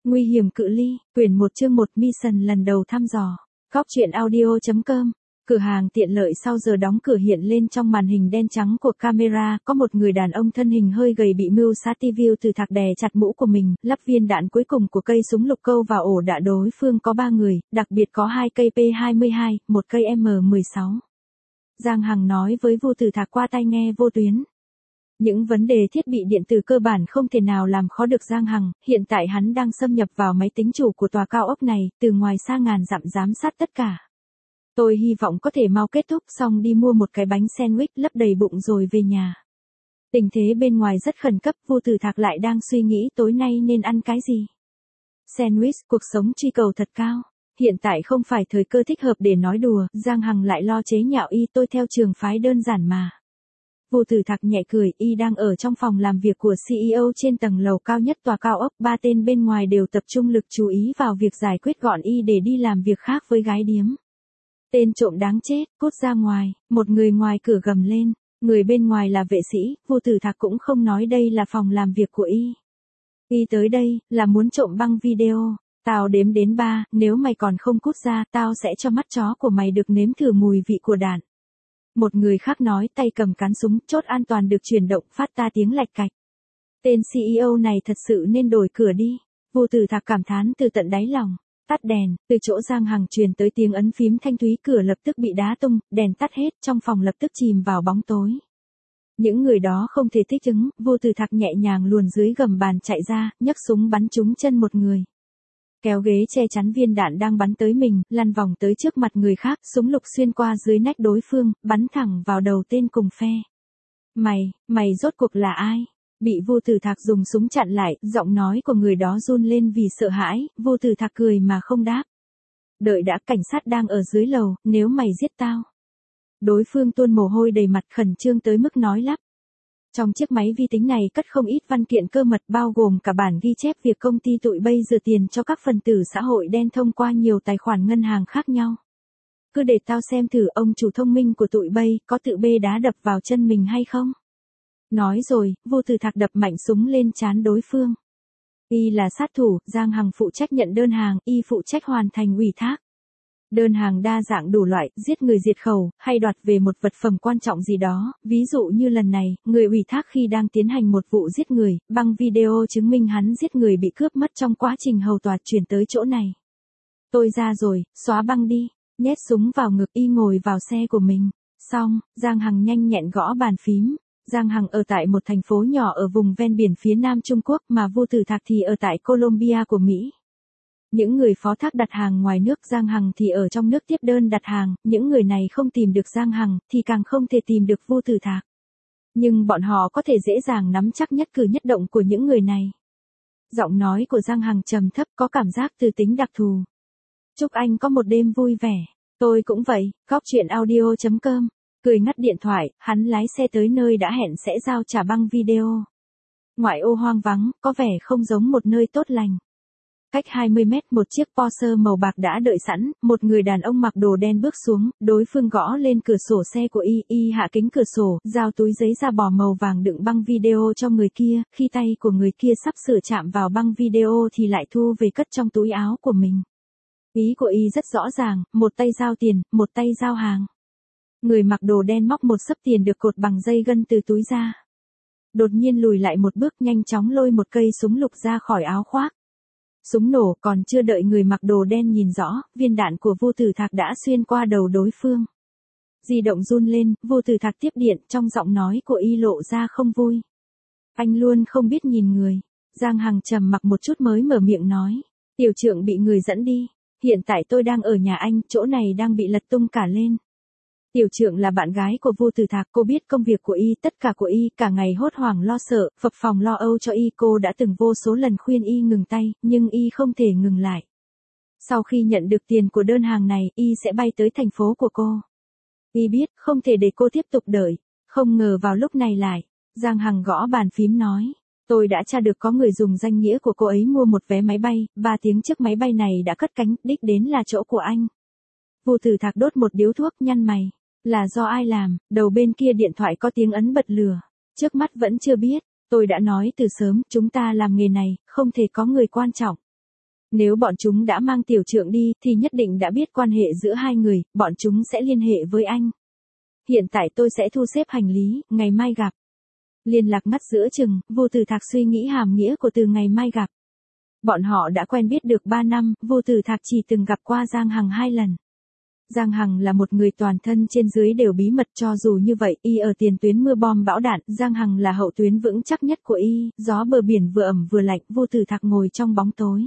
Nguy hiểm cự ly, quyển 1 chương 1 Mission lần đầu thăm dò. Góc truyện audio.com. Cửa hàng tiện lợi sau giờ đóng cửa hiện lên trong màn hình đen trắng của camera, có một người đàn ông thân hình hơi gầy bị mưu sát TV từ thạc đè chặt mũ của mình, lắp viên đạn cuối cùng của cây súng lục câu vào ổ đạn đối phương có 3 người, đặc biệt có 2 cây P22, 1 cây M16. Giang Hằng nói với Vu Tử Thạc qua tai nghe vô tuyến. Những vấn đề thiết bị điện tử cơ bản không thể nào làm khó được Giang Hằng, hiện tại hắn đang xâm nhập vào máy tính chủ của tòa cao ốc này, từ ngoài xa ngàn dặm giám sát tất cả. Tôi hy vọng có thể mau kết thúc xong đi mua một cái bánh sandwich lấp đầy bụng rồi về nhà. Tình thế bên ngoài rất khẩn cấp, Vu Tử Thạc lại đang suy nghĩ tối nay nên ăn cái gì. Sandwich, cuộc sống truy cầu thật cao. Hiện tại không phải thời cơ thích hợp để nói đùa, Giang Hằng lại lo chế nhạo y, tôi theo trường phái đơn giản mà. Vu Tử Thạc nhẹ cười, y đang ở trong phòng làm việc của CEO trên tầng lầu cao nhất tòa cao ốc, 3 tên bên ngoài đều tập trung lực chú ý vào việc giải quyết gọn y để đi làm việc khác với gái điếm. Tên trộm đáng chết, cút ra ngoài, một người ngoài cửa gầm lên, người bên ngoài là vệ sĩ, Vu Tử Thạc cũng không nói đây là phòng làm việc của y. Y tới đây, là muốn trộm băng video, tao đếm đến 3, nếu mày còn không cút ra, tao sẽ cho mắt chó của mày được nếm thử mùi vị của đạn. Một người khác nói, tay cầm cán súng, chốt an toàn được chuyển động, phát ra tiếng lạch cạch. Tên CEO này thật sự nên đổi cửa đi. Vu Tử Thạc cảm thán từ tận đáy lòng. Tắt đèn, từ chỗ Giang Hằng truyền tới tiếng ấn phím thanh thúy, cửa lập tức bị đá tung, đèn tắt hết, trong phòng lập tức chìm vào bóng tối. Những người đó không thể thích ứng, Vu Tử Thạc nhẹ nhàng luồn dưới gầm bàn chạy ra, nhấc súng bắn trúng chân một người. Kéo ghế che chắn viên đạn đang bắn tới mình, lăn vòng tới trước mặt người khác, súng lục xuyên qua dưới nách đối phương, bắn thẳng vào đầu tên cùng phe. Mày rốt cuộc là ai? Bị Vu Tử Thạc dùng súng chặn lại, giọng nói của người đó run lên vì sợ hãi, Vu Tử Thạc cười mà không đáp. Đợi đã, cảnh sát đang ở dưới lầu, nếu mày giết tao. Đối phương tuôn mồ hôi đầy mặt, khẩn trương tới mức nói lắp. Trong chiếc máy vi tính này cất không ít văn kiện cơ mật, bao gồm cả bản ghi chép việc công ty tụi bây rửa tiền cho các phần tử xã hội đen thông qua nhiều tài khoản ngân hàng khác nhau. Cứ để tao xem thử ông chủ thông minh của tụi bây có tự bê đá đập vào chân mình hay không. Nói rồi, Vu Tử Thạc đập mạnh súng lên trán đối phương. Y là sát thủ, Giang Hằng phụ trách nhận đơn hàng, y phụ trách hoàn thành ủy thác. Đơn hàng đa dạng đủ loại, giết người diệt khẩu, hay đoạt về một vật phẩm quan trọng gì đó, ví dụ như lần này, người ủy thác khi đang tiến hành một vụ giết người, băng video chứng minh hắn giết người bị cướp mất trong quá trình hầu tòa chuyển tới chỗ này. Tôi ra rồi, xóa băng đi, nhét súng vào ngực, y ngồi vào xe của mình. Xong, Giang Hằng nhanh nhẹn gõ bàn phím. Giang Hằng ở tại một thành phố nhỏ ở vùng ven biển phía nam Trung Quốc, mà Vu Tử Thạc thì ở tại Colombia của Mỹ. Những người phó thác đặt hàng ngoài nước, Giang Hằng thì ở trong nước tiếp đơn đặt hàng, những người này không tìm được Giang Hằng, thì càng không thể tìm được Vu Tử Thạc. Nhưng bọn họ có thể dễ dàng nắm chắc nhất cử nhất động của những người này. Giọng nói của Giang Hằng trầm thấp, có cảm giác từ tính đặc thù. Chúc anh có một đêm vui vẻ. Tôi cũng vậy. Góc truyện audio.com. Cười ngắt điện thoại, hắn lái xe tới nơi đã hẹn sẽ giao trả băng video. Ngoại ô hoang vắng, có vẻ không giống một nơi tốt lành. Cách 20 mét một chiếc Porsche màu bạc đã đợi sẵn, một người đàn ông mặc đồ đen bước xuống, đối phương gõ lên cửa sổ xe của y hạ kính cửa sổ, giao túi giấy da bò màu vàng đựng băng video cho người kia, khi tay của người kia sắp sửa chạm vào băng video thì lại thu về cất trong túi áo của mình. Ý của y rất rõ ràng, một tay giao tiền, một tay giao hàng. Người mặc đồ đen móc một xấp tiền được cột bằng dây gân từ túi ra. Đột nhiên lùi lại một bước, nhanh chóng lôi một cây súng lục ra khỏi áo khoác. Súng nổ, còn chưa đợi người mặc đồ đen nhìn rõ, viên đạn của Vu Tử Thạc đã xuyên qua đầu đối phương. Di động run lên, Vu Tử Thạc tiếp điện, trong giọng nói của y lộ ra không vui. Anh luôn không biết nhìn người. Giang Hằng trầm mặc một chút mới mở miệng nói. Tiểu trưởng bị người dẫn đi. Hiện tại tôi đang ở nhà anh, chỗ này đang bị lật tung cả lên. Tiểu trưởng là bạn gái của Vu Tử Thạc, cô biết công việc của y, tất cả của y, cả ngày hốt hoảng lo sợ, phập phồng lo âu cho y, cô đã từng vô số lần khuyên y ngừng tay, nhưng y không thể ngừng lại. Sau khi nhận được tiền của đơn hàng này, y sẽ bay tới thành phố của cô. Y biết, không thể để cô tiếp tục đợi, không ngờ vào lúc này lại. Giang Hằng gõ bàn phím nói. Tôi đã tra được có người dùng danh nghĩa của cô ấy mua một vé máy bay, 3 tiếng trước máy bay này đã cất cánh, đích đến là chỗ của anh. Vu Tử Thạc đốt một điếu thuốc, nhăn mày. Là do ai làm? Đầu bên kia điện thoại có tiếng ấn bật lửa. Trước mắt vẫn chưa biết. Tôi đã nói từ sớm, chúng ta làm nghề này, không thể có người quan trọng. Nếu bọn chúng đã mang tiểu trượng đi thì nhất định đã biết quan hệ giữa hai người, bọn chúng sẽ liên hệ với anh. Hiện tại tôi sẽ thu xếp hành lý, ngày mai gặp. Liên lạc ngắt giữa chừng, Vô Tử Thạc suy nghĩ hàm nghĩa của từ ngày mai gặp. Bọn họ đã quen biết được 3 năm, Vô Tử Thạc chỉ từng gặp qua Giang Hằng 2 lần. Giang Hằng là một người toàn thân trên dưới đều bí mật, cho dù như vậy, y ở tiền tuyến mưa bom bão đạn, Giang Hằng là hậu tuyến vững chắc nhất của y, gió bờ biển vừa ẩm vừa lạnh, Vô Tử Thạc ngồi trong bóng tối.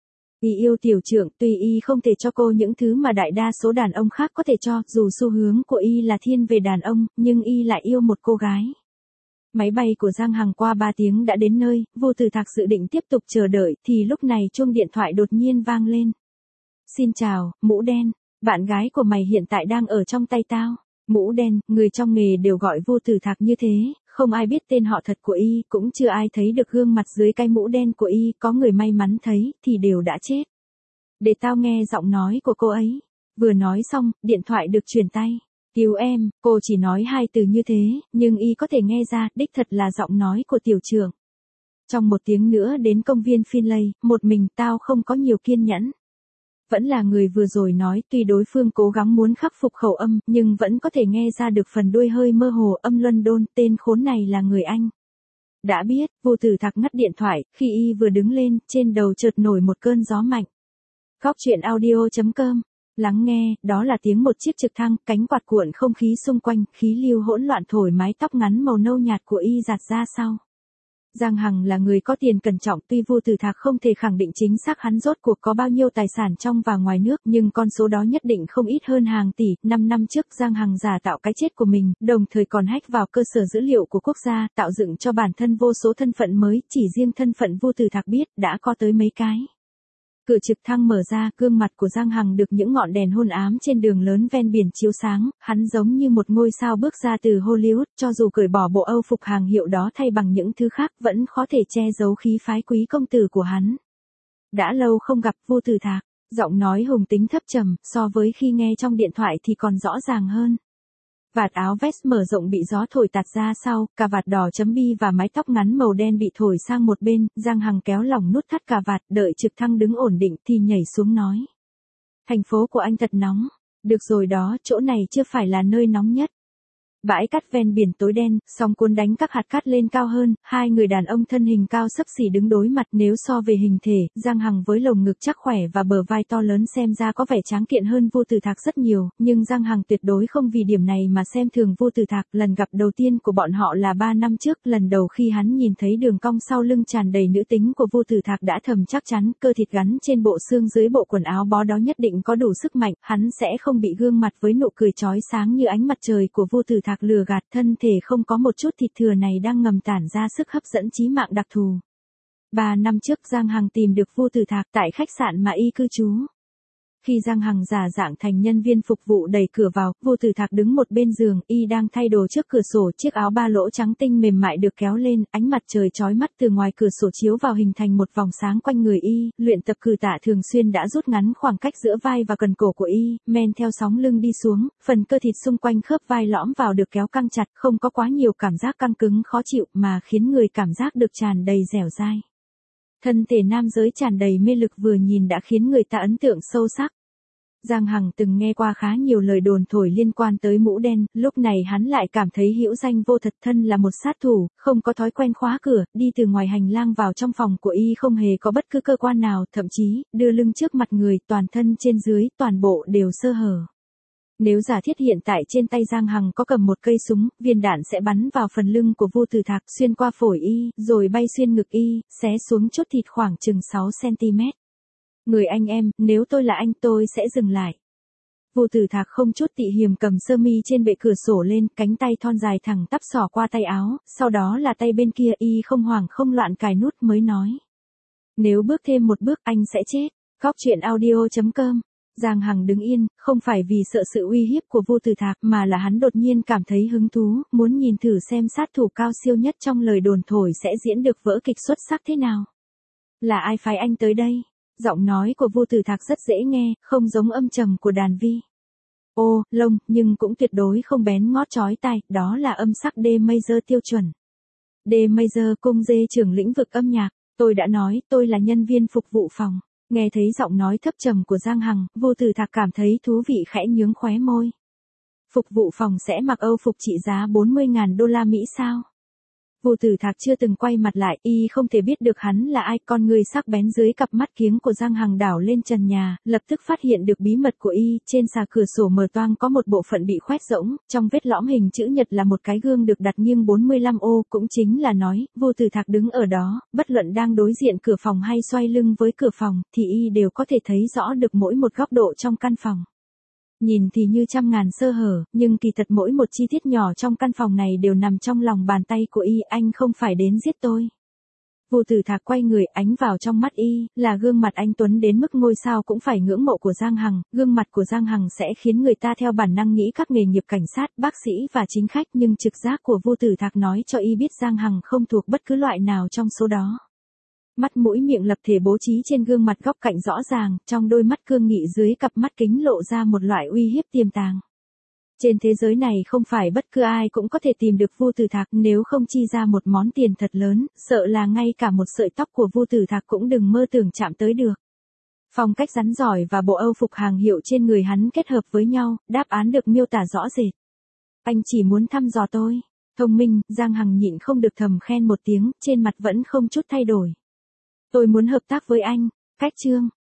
Y yêu tiểu trượng, tuy y không thể cho cô những thứ mà đại đa số đàn ông khác có thể cho, dù xu hướng của y là thiên về đàn ông, nhưng y lại yêu một cô gái. Máy bay của Giang Hằng qua 3 tiếng đã đến nơi, Vô Tử Thạc dự định tiếp tục chờ đợi, thì lúc này chuông điện thoại đột nhiên vang lên. Xin chào, mũ đen, bạn gái của mày hiện tại đang ở trong tay tao. Mũ đen, người trong nghề đều gọi Vô Tử Thạc như thế, không ai biết tên họ thật của y, cũng chưa ai thấy được gương mặt dưới cái mũ đen của y, có người may mắn thấy, thì đều đã chết. Để tao nghe giọng nói của cô ấy. Vừa nói xong, điện thoại được truyền tay. Cứu em, cô chỉ nói 2 từ như thế, nhưng y có thể nghe ra, đích thật là giọng nói của tiểu trưởng. Trong 1 tiếng nữa đến công viên Finlay, một mình tao không có nhiều kiên nhẫn. Vẫn là người vừa rồi nói, tuy đối phương cố gắng muốn khắc phục khẩu âm, nhưng vẫn có thể nghe ra được phần đuôi hơi mơ hồ, âm London, tên khốn này là người Anh. Đã biết, Vô Tử Thạc ngắt điện thoại, khi y vừa đứng lên, trên đầu chợt nổi một cơn gió mạnh. Góc truyện audio.com. Lắng nghe, đó là tiếng một chiếc trực thăng, cánh quạt cuộn không khí xung quanh, khí lưu hỗn loạn thổi mái tóc ngắn màu nâu nhạt của y giạt ra sau. Giang Hằng là người có tiền cẩn trọng, tuy Vô Tử Thạc không thể khẳng định chính xác hắn rốt cuộc có bao nhiêu tài sản trong và ngoài nước, nhưng con số đó nhất định không ít hơn hàng tỷ. 5 năm trước Giang Hằng giả tạo cái chết của mình, đồng thời còn hack vào cơ sở dữ liệu của quốc gia, tạo dựng cho bản thân vô số thân phận mới, chỉ riêng thân phận Vô Tử Thạc biết, đã có tới mấy cái. Cửa trực thăng mở ra, gương mặt của Giang Hằng được những ngọn đèn hôn ám trên đường lớn ven biển chiếu sáng, hắn giống như một ngôi sao bước ra từ Hollywood, cho dù cởi bỏ bộ âu phục hàng hiệu đó thay bằng những thứ khác, vẫn khó thể che giấu khí phái quý công tử của hắn. Đã lâu không gặp, Vô Tử Thạc, giọng nói hùng tính thấp trầm, so với khi nghe trong điện thoại thì còn rõ ràng hơn. Vạt áo vest mở rộng bị gió thổi tạt ra sau, cà vạt đỏ chấm bi và mái tóc ngắn màu đen bị thổi sang một bên, Giang Hằng kéo lỏng nút thắt cà vạt, đợi trực thăng đứng ổn định thì nhảy xuống nói. Thành phố của anh thật nóng. Được rồi đó, chỗ này chưa phải là nơi nóng nhất. Bãi cát ven biển tối đen, sóng cuốn đánh các hạt cát lên cao hơn, 2 người đàn ông thân hình cao xấp xỉ đứng đối mặt. Nếu so về hình thể, Giang Hằng với lồng ngực chắc khỏe và bờ vai to lớn xem ra có vẻ tráng kiện hơn Vô Tử Thạc rất nhiều, nhưng Giang Hằng tuyệt đối không vì điểm này mà xem thường Vô Tử Thạc. Lần gặp đầu tiên của bọn họ là 3 năm trước, lần đầu khi hắn nhìn thấy đường cong sau lưng tràn đầy nữ tính của Vô Tử Thạc đã thầm chắc chắn, cơ thịt gắn trên bộ xương dưới bộ quần áo bó đó nhất định có đủ sức mạnh, hắn sẽ không bị gương mặt với nụ cười chói sáng như ánh mặt trời của Vô Tử Thạc lừa gạt, thân thể không có một chút thịt thừa này đang ngầm tản ra sức hấp dẫn chí mạng đặc thù. 3 năm trước Giang Hằng tìm được Vô Tử Thạc tại khách sạn mà y cư trú. Khi Giang Hằng giả dạng thành nhân viên phục vụ đẩy cửa vào, Vô Tử Thạc đứng một bên giường, y đang thay đồ trước cửa sổ, chiếc áo ba lỗ trắng tinh mềm mại được kéo lên, ánh mặt trời chói mắt từ ngoài cửa sổ chiếu vào hình thành một vòng sáng quanh người y, luyện tập cử tạ thường xuyên đã rút ngắn khoảng cách giữa vai và cần cổ của y, men theo sóng lưng đi xuống, phần cơ thịt xung quanh khớp vai lõm vào được kéo căng chặt, không có quá nhiều cảm giác căng cứng khó chịu mà khiến người cảm giác được tràn đầy dẻo dai. Thân thể nam giới tràn đầy mê lực vừa nhìn đã khiến người ta ấn tượng sâu sắc. Giang Hằng từng nghe qua khá nhiều lời đồn thổi liên quan tới mũ đen, lúc này hắn lại cảm thấy hữu danh vô thật, thân là một sát thủ, không có thói quen khóa cửa, đi từ ngoài hành lang vào trong phòng của y không hề có bất cứ cơ quan nào, thậm chí, đưa lưng trước mặt người, toàn thân trên dưới, toàn bộ đều sơ hở. Nếu giả thiết hiện tại trên tay Giang Hằng có cầm một cây súng, viên đạn sẽ bắn vào phần lưng của Vô Tử Thạc, xuyên qua phổi y, rồi bay xuyên ngực y, xé xuống chốt thịt khoảng chừng 6 cm. Người anh em, nếu tôi là anh tôi sẽ dừng lại. Vô Tử Thạc không chút tị hiềm cầm sơ mi trên bệ cửa sổ lên, cánh tay thon dài thẳng tắp xỏ qua tay áo, sau đó là tay bên kia, y không hoảng không loạn cài nút mới nói. Nếu bước thêm một bước anh sẽ chết. Góc truyện audio.com. Giang Hằng đứng yên, không phải vì sợ sự uy hiếp của Vô Tử Thạc mà là hắn đột nhiên cảm thấy hứng thú, muốn nhìn thử xem sát thủ cao siêu nhất trong lời đồn thổi sẽ diễn được vở kịch xuất sắc thế nào. Là ai phái anh tới đây? Giọng nói của Vô Tử Thạc rất dễ nghe, không giống âm trầm của đàn vi. Ô, lông, nhưng cũng tuyệt đối không bén ngót chói tai, đó là âm sắc D major tiêu chuẩn. D major cung dê trưởng lĩnh vực âm nhạc, tôi đã nói tôi là nhân viên phục vụ phòng. Nghe thấy giọng nói thấp trầm của Giang Hằng, Vô Tử Thạc cảm thấy thú vị khẽ nhướng khóe môi. Phục vụ phòng sẽ mặc Âu phục trị giá 40.000 đô la Mỹ sao? Vô Tử Thạc chưa từng quay mặt lại, y không thể biết được hắn là ai, con người sắc bén dưới cặp mắt kiếng của Giang Hằng đảo lên trần nhà, lập tức phát hiện được bí mật của y, trên xà cửa sổ mở toang có một bộ phận bị khoét rỗng, trong vết lõm hình chữ nhật là một cái gương được đặt nghiêng 45 ô, cũng chính là nói, Vô Tử Thạc đứng ở đó, bất luận đang đối diện cửa phòng hay xoay lưng với cửa phòng, thì y đều có thể thấy rõ được mỗi một góc độ trong căn phòng. Nhìn thì như trăm ngàn sơ hở, nhưng kỳ thật mỗi một chi tiết nhỏ trong căn phòng này đều nằm trong lòng bàn tay của y, anh không phải đến giết tôi. Vô Tử Thạc quay người, ánh vào trong mắt y, là gương mặt anh tuấn đến mức ngôi sao cũng phải ngưỡng mộ của Giang Hằng, gương mặt của Giang Hằng sẽ khiến người ta theo bản năng nghĩ các nghề nghiệp cảnh sát, bác sĩ và chính khách, nhưng trực giác của Vô Tử Thạc nói cho y biết Giang Hằng không thuộc bất cứ loại nào trong số đó. Mắt mũi miệng lập thể bố trí trên gương mặt góc cạnh rõ ràng, trong đôi mắt cương nghị dưới cặp mắt kính lộ ra một loại uy hiếp tiềm tàng. Trên thế giới này không phải bất cứ ai cũng có thể tìm được Vô Tử Thạc, nếu không chi ra một món tiền thật lớn, sợ là ngay cả một sợi tóc của Vô Tử Thạc cũng đừng mơ tưởng chạm tới được. Phong cách rắn giỏi và bộ Âu phục hàng hiệu trên người hắn kết hợp với nhau, đáp án được miêu tả rõ rệt. Anh chỉ muốn thăm dò tôi. Thông minh, Giang Hằng nhịn không được thầm khen một tiếng, trên mặt vẫn không chút thay đổi. Tôi muốn hợp tác với anh. Cách chương.